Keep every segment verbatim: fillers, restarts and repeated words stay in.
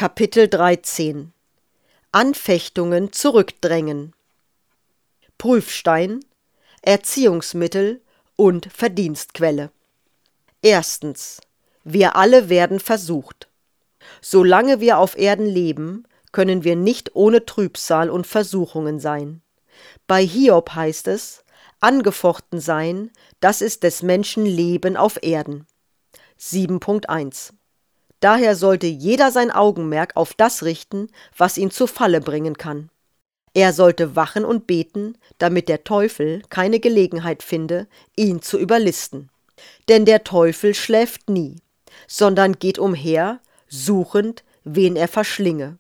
Kapitel dreizehn Anfechtungen zurückdrängen. Prüfstein, Erziehungsmittel und Verdienstquelle. Erstens. Wir alle werden versucht. Solange wir auf Erden leben, können wir nicht ohne Trübsal und Versuchungen sein. Bei Hiob heißt es, angefochten sein, das ist des Menschen Leben auf Erden. sieben Punkt eins. Daher sollte jeder sein Augenmerk auf das richten, was ihn zu Falle bringen kann. Er sollte wachen und beten, damit der Teufel keine Gelegenheit finde, ihn zu überlisten. Denn der Teufel schläft nie, sondern geht umher, suchend, wen er verschlinge.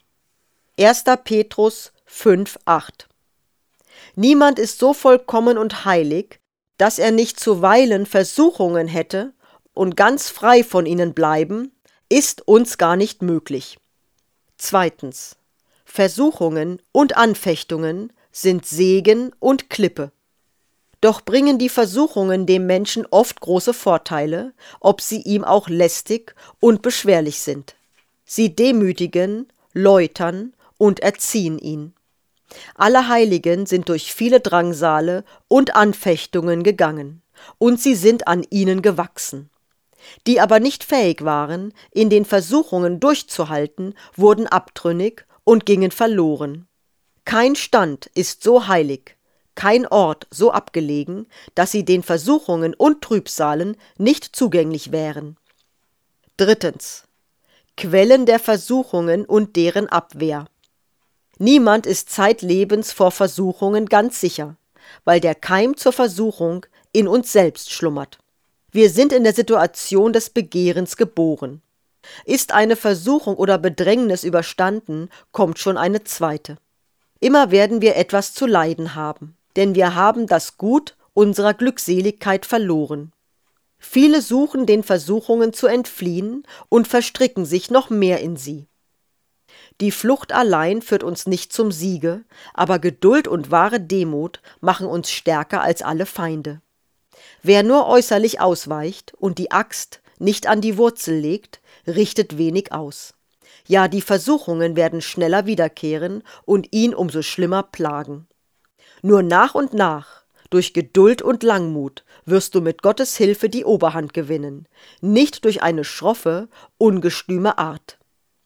erster Petrus fünf acht. Niemand ist so vollkommen und heilig, dass er nicht zuweilen Versuchungen hätte und ganz frei von ihnen bleiben, ist uns gar nicht möglich. Zweitens. Versuchungen und Anfechtungen sind Segen und Klippe. Doch bringen die Versuchungen dem Menschen oft große Vorteile, ob sie ihm auch lästig und beschwerlich sind. Sie demütigen, läutern und erziehen ihn. Alle Heiligen sind durch viele Drangsale und Anfechtungen gegangen, und sie sind an ihnen gewachsen. Die aber nicht fähig waren, in den Versuchungen durchzuhalten, wurden abtrünnig und gingen verloren. Kein Stand ist so heilig, kein Ort so abgelegen, dass sie den Versuchungen und Trübsalen nicht zugänglich wären. Drittens. Quellen der Versuchungen und deren Abwehr. Niemand ist zeitlebens vor Versuchungen ganz sicher, weil der Keim zur Versuchung in uns selbst schlummert. Wir sind in der Situation des Begehrens geboren. Ist eine Versuchung oder Bedrängnis überstanden, kommt schon eine zweite. Immer werden wir etwas zu leiden haben, denn wir haben das Gut unserer Glückseligkeit verloren. Viele suchen den Versuchungen zu entfliehen und verstricken sich noch mehr in sie. Die Flucht allein führt uns nicht zum Siege, aber Geduld und wahre Demut machen uns stärker als alle Feinde. Wer nur äußerlich ausweicht und die Axt nicht an die Wurzel legt, richtet wenig aus. Ja, die Versuchungen werden schneller wiederkehren und ihn umso schlimmer plagen. Nur nach und nach, durch Geduld und Langmut, wirst du mit Gottes Hilfe die Oberhand gewinnen, nicht durch eine schroffe, ungestüme Art.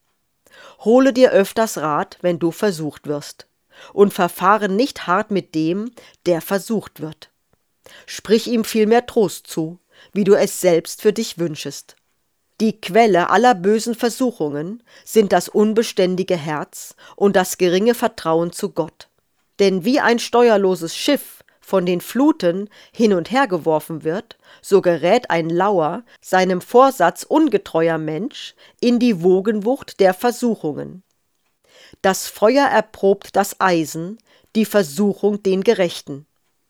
Hole dir öfters Rat, wenn du versucht wirst, und verfahre nicht hart mit dem, der versucht wird. Sprich ihm vielmehr Trost zu, wie du es selbst für dich wünschest. Die Quelle aller bösen Versuchungen sind das unbeständige Herz und das geringe Vertrauen zu Gott. Denn wie ein steuerloses Schiff von den Fluten hin und her geworfen wird, so gerät ein lauer, seinem Vorsatz ungetreuer Mensch in die Wogenwucht der Versuchungen. Das Feuer erprobt das Eisen, die Versuchung den Gerechten.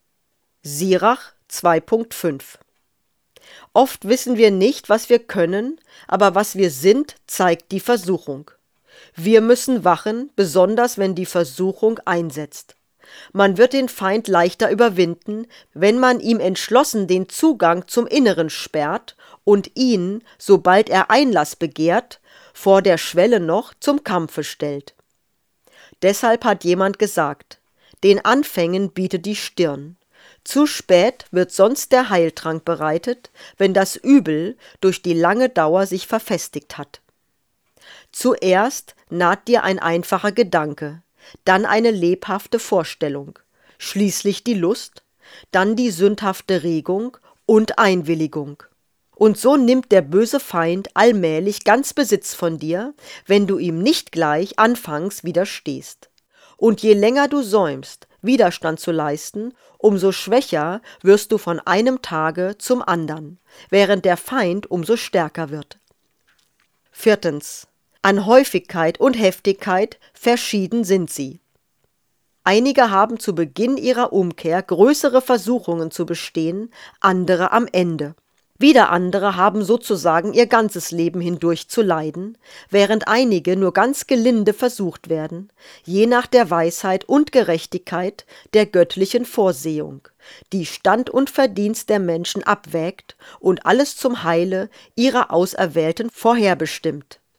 Sirach zwei Punkt fünf. Oft wissen wir nicht, was wir können, aber was wir sind, zeigt die Versuchung. Wir müssen wachen, besonders wenn die Versuchung einsetzt. Man wird den Feind leichter überwinden, wenn man ihm entschlossen den Zugang zum Inneren sperrt und ihn, sobald er Einlass begehrt, vor der Schwelle noch zum Kampfe stellt. Deshalb hat jemand gesagt, den Anfängen bietet die Stirn. Zu spät wird sonst der Heiltrank bereitet, wenn das Übel durch die lange Dauer sich verfestigt hat. Zuerst naht dir ein einfacher Gedanke, dann eine lebhafte Vorstellung, schließlich die Lust, dann die sündhafte Regung und Einwilligung. Und so nimmt der böse Feind allmählich ganz Besitz von dir, wenn du ihm nicht gleich anfangs widerstehst. Und je länger du säumst, Widerstand zu leisten, umso schwächer wirst du von einem Tage zum andern, während der Feind umso stärker wird. Viertens. An Häufigkeit und Heftigkeit verschieden sind sie. Einige haben zu Beginn ihrer Umkehr größere Versuchungen zu bestehen, andere am Ende. Wieder andere haben sozusagen ihr ganzes Leben hindurch zu leiden, während einige nur ganz gelinde versucht werden, je nach der Weisheit und Gerechtigkeit der göttlichen Vorsehung, die Stand und Verdienst der Menschen abwägt und alles zum Heile ihrer Auserwählten vorherbestimmt.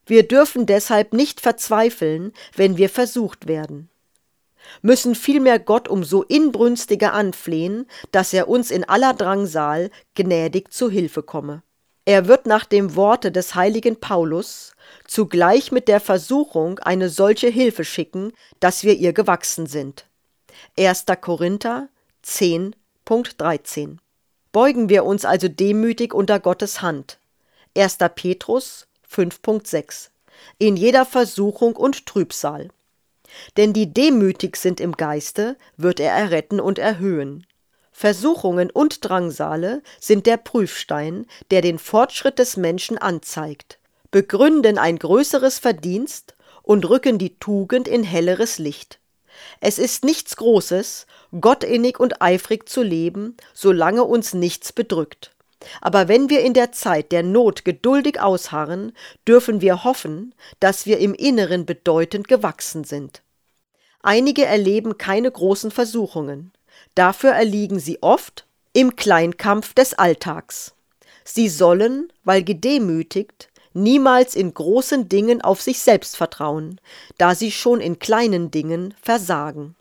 Wir dürfen deshalb nicht verzweifeln, wenn wir versucht werden, müssen vielmehr Gott umso inbrünstiger anflehen, dass er uns in aller Drangsal gnädig zu Hilfe komme. Er wird nach dem Worte des heiligen Paulus zugleich mit der Versuchung eine solche Hilfe schicken, dass wir ihr gewachsen sind. erster Korinther zehn, Punkt dreizehn. Beugen wir uns also demütig unter Gottes Hand. erster Petrus fünf, Punkt sechs. In jeder Versuchung und Trübsal. Denn die demütig sind im Geiste, wird er erretten und erhöhen. Versuchungen und Drangsale sind der Prüfstein, der den Fortschritt des Menschen anzeigt, begründen ein größeres Verdienst und rücken die Tugend in helleres Licht. Es ist nichts Großes, gottinnig und eifrig zu leben, solange uns nichts bedrückt. Aber wenn wir in der Zeit der Not geduldig ausharren, dürfen wir hoffen, dass wir im Inneren bedeutend gewachsen sind. Einige erleben keine großen Versuchungen. Dafür erliegen sie oft im Kleinkampf des Alltags. Sie sollen, weil gedemütigt, niemals in großen Dingen auf sich selbst vertrauen, da sie schon in kleinen Dingen versagen.